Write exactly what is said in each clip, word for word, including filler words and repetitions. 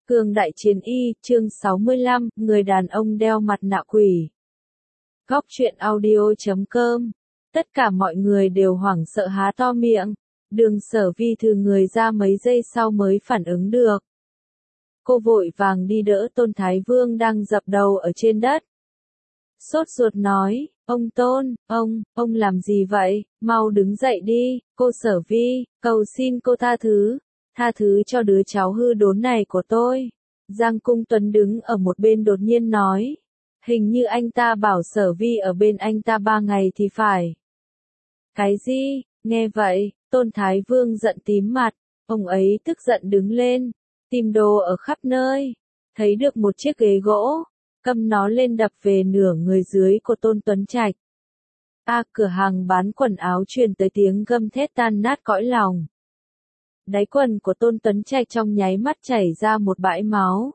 Cương Đại Chiến Y, chương sáu mươi lăm, người đàn ông đeo mặt nạ quỷ. Góc truyện audio chấm com. Tất cả mọi người đều hoảng sợ há to miệng. Đường Sở Vi thừ người ra mấy giây sau mới phản ứng được. Cô vội vàng đi đỡ Tôn Thái Vương đang dập đầu ở trên đất. Sốt ruột nói, ông Tôn, ông, ông làm gì vậy, mau đứng dậy đi, cô Sở Vi, cầu xin cô tha thứ. Tha thứ cho đứa cháu hư đốn này của tôi. Giang Cung Tuấn đứng ở một bên đột nhiên nói. Hình như anh ta bảo Sở Vi ở bên anh ta ba ngày thì phải. Cái gì? Nghe vậy, Tôn Thái Vương giận tím mặt. Ông ấy tức giận đứng lên. Tìm đồ ở khắp nơi. Thấy được một chiếc ghế gỗ. Cầm nó lên đập về nửa người dưới của Tôn Tuấn Trạch. A, cửa hàng bán quần áo truyền tới tiếng gầm thét tan nát cõi lòng. Đáy quần của Tôn Tuấn Trạch trong nháy mắt chảy ra một bãi máu.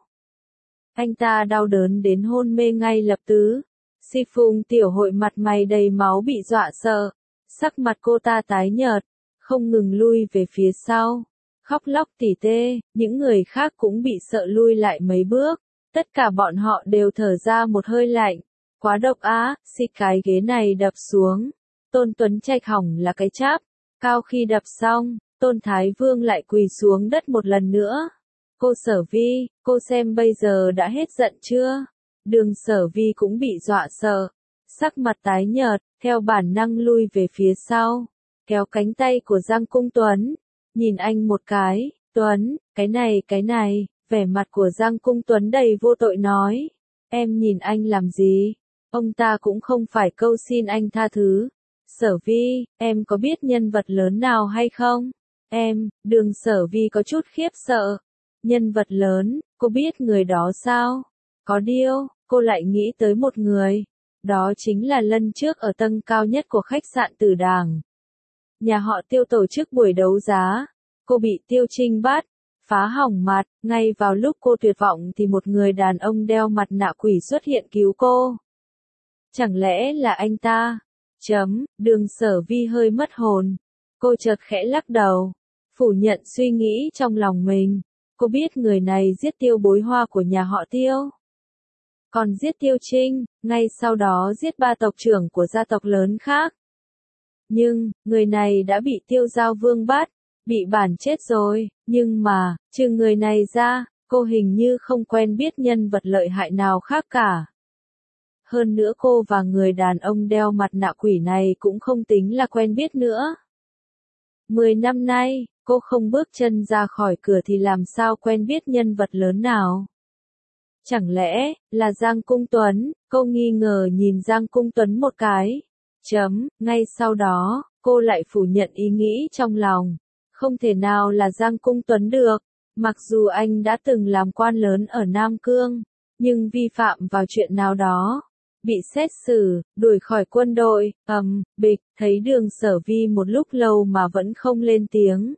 Anh ta đau đớn đến hôn mê ngay lập tức. Si Phùng tiểu hội mặt mày đầy máu bị dọa sợ. Sắc mặt cô ta tái nhợt, không ngừng lui về phía sau. Khóc lóc tỉ tê, những người khác cũng bị sợ lui lại mấy bước. Tất cả bọn họ đều thở ra một hơi lạnh. Quá độc á, xì cái ghế này đập xuống. Tôn Tuấn Trạch hỏng là cái cháp. Cao khi đập xong, Tôn Thái Vương lại quỳ xuống đất một lần nữa. Cô Sở Vi, cô xem bây giờ đã hết giận chưa? Đường Sở Vi cũng bị dọa sợ. Sắc mặt tái nhợt, theo bản năng lui về phía sau. Kéo cánh tay của Giang Cung Tuấn. Nhìn anh một cái, Tuấn, cái này cái này, vẻ mặt của Giang Cung Tuấn đầy vô tội nói. Em nhìn anh làm gì? Ông ta cũng không phải câu xin anh tha thứ. Sở Vi, em có biết nhân vật lớn nào hay không? Em, đường Sở Vi có chút khiếp sợ. Nhân vật lớn, cô biết người đó sao? Có điều, cô lại nghĩ tới một người. Đó chính là lần trước ở tầng cao nhất của khách sạn Tử Đàng. Nhà họ Tiêu tổ chức buổi đấu giá. Cô bị Tiêu Trinh bắt, phá hỏng mặt. Ngay vào lúc cô tuyệt vọng thì một người đàn ông đeo mặt nạ quỷ xuất hiện cứu cô. Chẳng lẽ là anh ta? Chấm, đường Sở Vi hơi mất hồn. Cô chợt khẽ lắc đầu. Phủ nhận suy nghĩ trong lòng mình. Cô biết người này giết Tiêu Bối Hoa của nhà họ Tiêu. Còn giết Tiêu Trinh, ngay sau đó giết ba tộc trưởng của gia tộc lớn khác. Nhưng, người này đã bị Tiêu Giao Vương bắt, bị bản chết rồi, nhưng mà, trừ người này ra, cô hình như không quen biết nhân vật lợi hại nào khác cả. Hơn nữa cô và người đàn ông đeo mặt nạ quỷ này cũng không tính là quen biết nữa. Mười năm nay, cô không bước chân ra khỏi cửa thì làm sao quen biết nhân vật lớn nào. Chẳng lẽ, là Giang Cung Tuấn, cô nghi ngờ nhìn Giang Cung Tuấn một cái. Chấm, ngay sau đó, cô lại phủ nhận ý nghĩ trong lòng. Không thể nào là Giang Cung Tuấn được, mặc dù anh đã từng làm quan lớn ở Nam Cương, nhưng vi phạm vào chuyện nào đó. Bị xét xử, đuổi khỏi quân đội, ầm, um, bịch, thấy đường Sở Vi một lúc lâu mà vẫn không lên tiếng.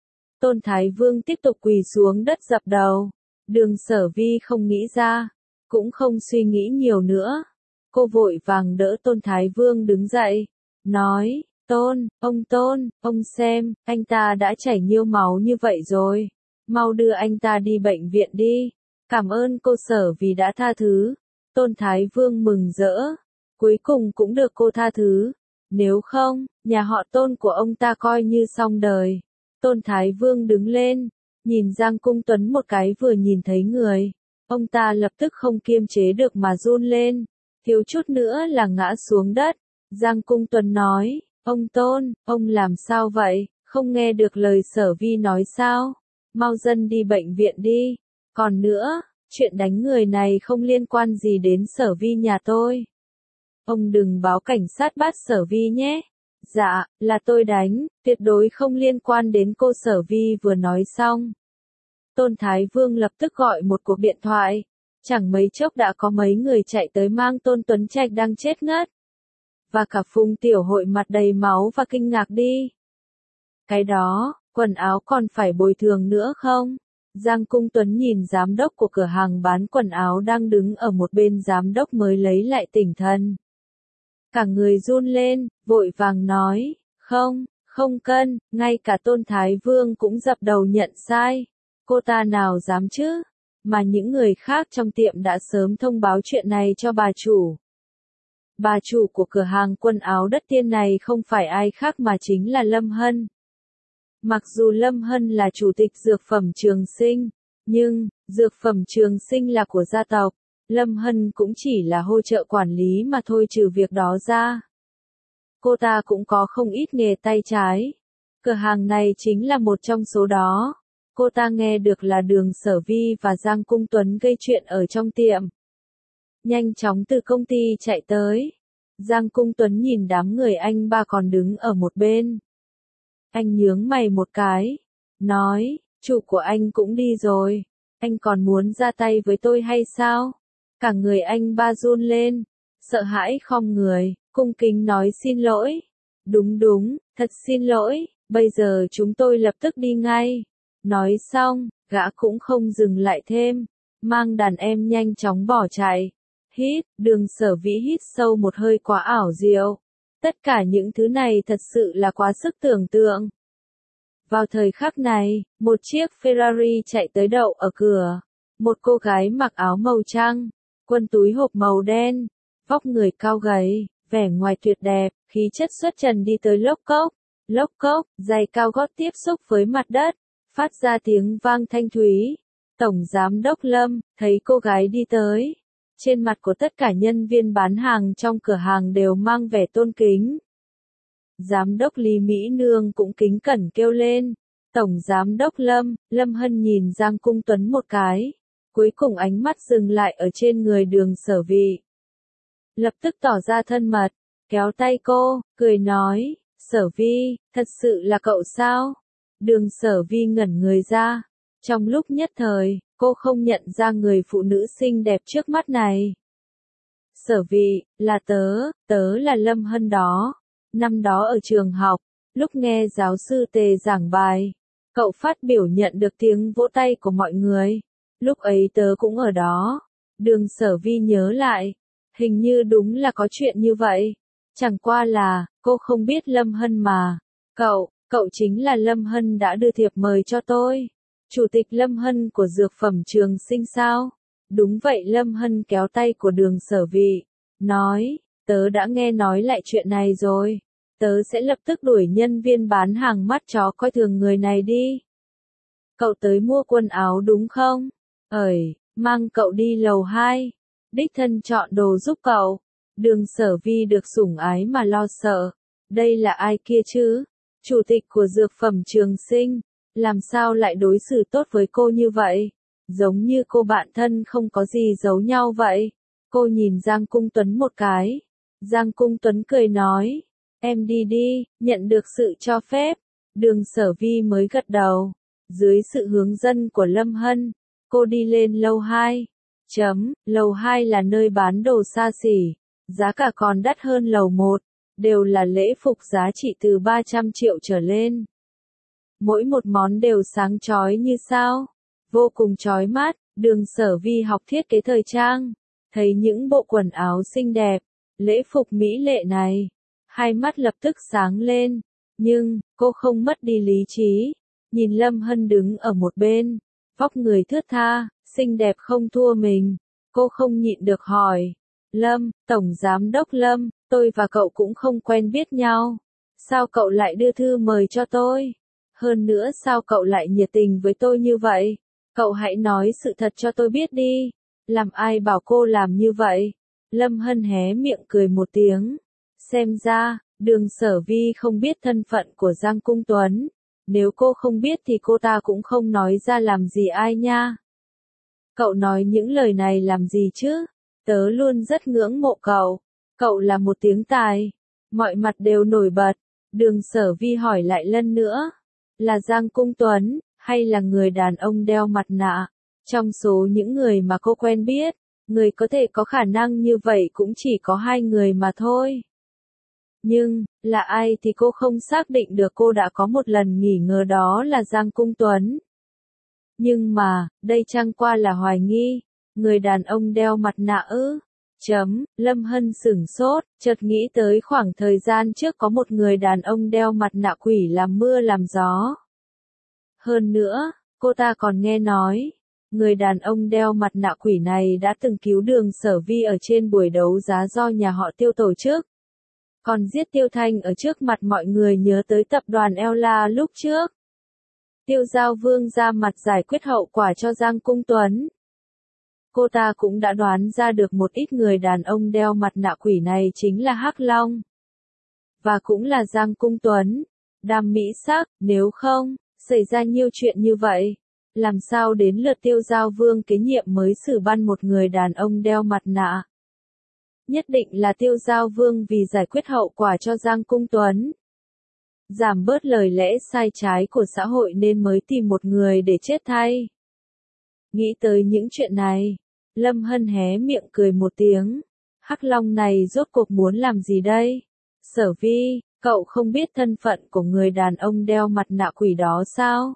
Tôn Thái Vương tiếp tục quỳ xuống đất dập đầu. Đường Sở Vi không nghĩ ra, cũng không suy nghĩ nhiều nữa. Cô vội vàng đỡ Tôn Thái Vương đứng dậy, nói, Tôn, ông Tôn, ông xem, anh ta đã chảy nhiều máu như vậy rồi. Mau đưa anh ta đi bệnh viện đi. Cảm ơn cô Sở Vi đã tha thứ. Tôn Thái Vương mừng rỡ. Cuối cùng cũng được cô tha thứ. Nếu không, nhà họ Tôn của ông ta coi như xong đời. Tôn Thái Vương đứng lên. Nhìn Giang Cung Tuấn một cái vừa nhìn thấy người. Ông ta lập tức không kiềm chế được mà run lên. Thiếu chút nữa là ngã xuống đất. Giang Cung Tuấn nói, ông Tôn, ông làm sao vậy, không nghe được lời Sở Vi nói sao? Mau dần đi bệnh viện đi. Còn nữa, chuyện đánh người này không liên quan gì đến Sở Vi nhà tôi. Ông đừng báo cảnh sát bắt Sở Vi nhé. Dạ, là tôi đánh, tuyệt đối không liên quan đến cô Sở Vi vừa nói xong. Tôn Thái Vương lập tức gọi một cuộc điện thoại. Chẳng mấy chốc đã có mấy người chạy tới mang Tôn Tuấn Trạch đang chết ngất. Và cả Phùng tiểu hội mặt đầy máu và kinh ngạc đi. Cái đó, quần áo còn phải bồi thường nữa không? Giang Cung Tuấn nhìn giám đốc của cửa hàng bán quần áo đang đứng ở một bên, giám đốc mới lấy lại tỉnh thần. Cả người run lên, vội vàng nói, không, không cân, ngay cả Tôn Thái Vương cũng dập đầu nhận sai. Cô ta nào dám chứ? mà những người khác trong tiệm đã sớm thông báo chuyện này cho bà chủ. Bà chủ của cửa hàng quần áo Đất Tiên này không phải ai khác mà chính là Lâm Hân. Mặc dù Lâm Hân là chủ tịch dược phẩm Trường Sinh, nhưng, dược phẩm Trường Sinh là của gia tộc, Lâm Hân cũng chỉ là hỗ trợ quản lý mà thôi. Trừ việc đó ra, cô ta cũng có không ít nghề tay trái. Cửa hàng này chính là một trong số đó. Cô ta nghe được là Đường Sở Vi và Giang Cung Tuấn gây chuyện ở trong tiệm. Nhanh chóng từ công ty chạy tới. Giang Cung Tuấn nhìn đám người anh ba còn đứng ở một bên. Anh nhướng mày một cái, nói, chủ của anh cũng đi rồi, anh còn muốn ra tay với tôi hay sao? Cả người anh ba run lên, sợ hãi khom người, cung kính nói xin lỗi. Đúng đúng, thật xin lỗi, bây giờ chúng tôi lập tức đi ngay. Nói xong, gã cũng không dừng lại thêm, mang đàn em nhanh chóng bỏ chạy. Hít, Đường Sở Vĩ hít sâu một hơi quá ảo diệu. Tất cả những thứ này thật sự là quá sức tưởng tượng. Vào thời khắc này, một chiếc Ferrari chạy tới đậu ở cửa. Một cô gái mặc áo màu trắng, quần túi hộp màu đen, vóc người cao gầy, vẻ ngoài tuyệt đẹp, khí chất xuất trần đi tới lốc cốc. Lốc cốc, giày cao gót tiếp xúc với mặt đất, phát ra tiếng vang thanh thúy. Tổng giám đốc Lâm, thấy cô gái đi tới. Trên mặt của tất cả nhân viên bán hàng trong cửa hàng đều mang vẻ tôn kính. Giám đốc Lý Mỹ Nương cũng kính cẩn kêu lên. Tổng giám đốc Lâm, Lâm Hân nhìn Giang Cung Tuấn một cái. Cuối cùng ánh mắt dừng lại ở trên người Đường Sở Vi. Lập tức tỏ ra thân mật, kéo tay cô, cười nói, Sở Vi, thật sự là cậu sao? Đường Sở Vi ngẩn người ra. Trong lúc nhất thời, cô không nhận ra người phụ nữ xinh đẹp trước mắt này. Sở Vi, là tớ, tớ là Lâm Hân đó. Năm đó ở trường học, lúc nghe giáo sư Tề giảng bài, cậu phát biểu nhận được tiếng vỗ tay của mọi người. Lúc ấy tớ cũng ở đó. Đường Sở Vi nhớ lại, hình như đúng là có chuyện như vậy. Chẳng qua là, cô không biết Lâm Hân mà. Cậu, cậu chính là Lâm Hân đã đưa thiệp mời cho tôi. Chủ tịch Lâm Hân của dược phẩm Trường Sinh sao? Đúng vậy. Lâm Hân kéo tay của Đường Sở Vi, nói, tớ đã nghe nói lại chuyện này rồi. Tớ sẽ lập tức đuổi nhân viên bán hàng mắt chó coi thường người này đi. Cậu tới mua quần áo đúng không? Ơi, mang cậu đi lầu hai. Đích thân chọn đồ giúp cậu. Đường Sở Vi được sủng ái mà lo sợ. Đây là ai kia chứ? Chủ tịch của dược phẩm Trường Sinh. Làm sao lại đối xử tốt với cô như vậy? Giống như cô bạn thân không có gì giấu nhau vậy. Cô nhìn Giang Cung Tuấn một cái. Giang Cung Tuấn cười nói. Em đi đi, nhận được sự cho phép. Đường Sở Vi mới gật đầu. Dưới sự hướng dẫn của Lâm Hân, cô đi lên lầu hai. Chấm, lầu hai là nơi bán đồ xa xỉ. Giá cả còn đắt hơn lầu một. Đều là lễ phục giá trị từ ba trăm triệu trở lên. Mỗi một món đều sáng chói như sao. Vô cùng chói mắt. Đường Sở Vi học thiết kế thời trang. Thấy những bộ quần áo xinh đẹp, lễ phục mỹ lệ này. Hai mắt lập tức sáng lên. Nhưng, cô không mất đi lý trí. Nhìn Lâm Hân đứng ở một bên. Vóc người thướt tha, xinh đẹp không thua mình. Cô không nhịn được hỏi. Lâm, Tổng Giám đốc Lâm, tôi và cậu cũng không quen biết nhau. Sao cậu lại đưa thư mời cho tôi? Hơn nữa sao cậu lại nhiệt tình với tôi như vậy? Cậu hãy nói sự thật cho tôi biết đi. Làm ai bảo cô làm như vậy? Lâm Hân hé miệng cười một tiếng. Xem ra, Đường Sở Vi không biết thân phận của Giang Cung Tuấn. Nếu cô không biết thì cô ta cũng không nói ra làm gì ai nha. Cậu nói những lời này làm gì chứ? Tớ luôn rất ngưỡng mộ cậu. Cậu là một tiếng tài. Mọi mặt đều nổi bật. Đường Sở Vi hỏi lại lần nữa. Là Giang Cung Tuấn, hay là người đàn ông đeo mặt nạ? Trong số những người mà cô quen biết, người có thể có khả năng như vậy cũng chỉ có hai người mà thôi. Nhưng, là ai thì cô không xác định được. Cô đã có một lần nghỉ ngờ đó là Giang Cung Tuấn. Nhưng mà, đây chẳng qua là hoài nghi. Người đàn ông đeo mặt nạ ư? Chấm, Lâm Hân sửng sốt, chợt nghĩ tới khoảng thời gian trước có một người đàn ông đeo mặt nạ quỷ làm mưa làm gió. Hơn nữa, cô ta còn nghe nói, Người đàn ông đeo mặt nạ quỷ này đã từng cứu Đường Sở Vi ở trên buổi đấu giá do nhà họ Tiêu tổ chức. Còn giết Tiêu Thanh ở trước mặt mọi người nhớ tới tập đoàn Ella lúc trước. Tiêu Giao Vương ra mặt giải quyết hậu quả cho Giang Cung Tuấn. Cô ta cũng đã đoán ra được một ít người đàn ông đeo mặt nạ quỷ này chính là Hắc Long. Và cũng là Giang Cung Tuấn. Đam mỹ sắc, nếu không, xảy ra nhiều chuyện như vậy. Làm sao đến lượt Tiêu Giao Vương kế nhiệm mới xử ban một người đàn ông đeo mặt nạ? Nhất định là Tiêu Giao Vương vì giải quyết hậu quả cho Giang Cung Tuấn. Giảm bớt lời lẽ sai trái của xã hội nên mới tìm một người để chết thay. Nghĩ tới những chuyện này, Lâm Hân hé miệng cười một tiếng. Hắc Long này rốt cuộc muốn làm gì đây? Sở Vi, cậu không biết thân phận của người đàn ông đeo mặt nạ quỷ đó sao?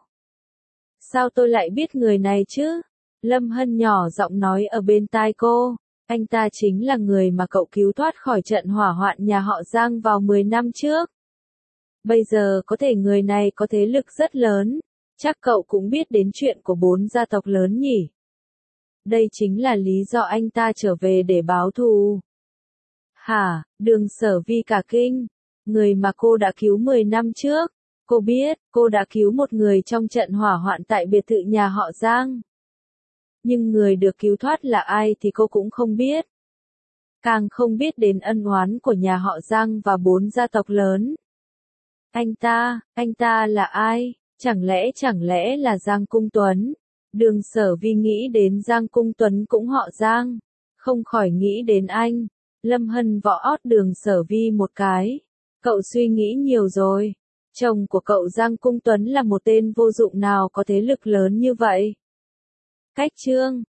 Sao tôi lại biết người này chứ? Lâm Hân nhỏ giọng nói ở bên tai cô. Anh ta chính là người mà cậu cứu thoát khỏi trận hỏa hoạn nhà họ Giang vào mười năm trước. Bây giờ có thể người này có thế lực rất lớn. Chắc cậu cũng biết đến chuyện của bốn gia tộc lớn nhỉ? Đây chính là lý do anh ta trở về để báo thù. Hả, Đường Sở Vi cả kinh. Người mà cô đã cứu mười năm trước. Cô biết, cô đã cứu một người trong trận hỏa hoạn tại biệt thự nhà họ Giang. Nhưng người được cứu thoát là ai thì cô cũng không biết. Càng không biết đến ân oán của nhà họ Giang và bốn gia tộc lớn. Anh ta, anh ta là ai? Chẳng lẽ chẳng lẽ là Giang Cung Tuấn? Đường Sở Vi nghĩ đến Giang Cung Tuấn cũng họ Giang. Không khỏi nghĩ đến anh. Lâm Hân võ ót Đường Sở Vi một cái. Cậu suy nghĩ nhiều rồi. Chồng của cậu Giang Cung Tuấn là một tên vô dụng nào có thế lực lớn như vậy. Cách chương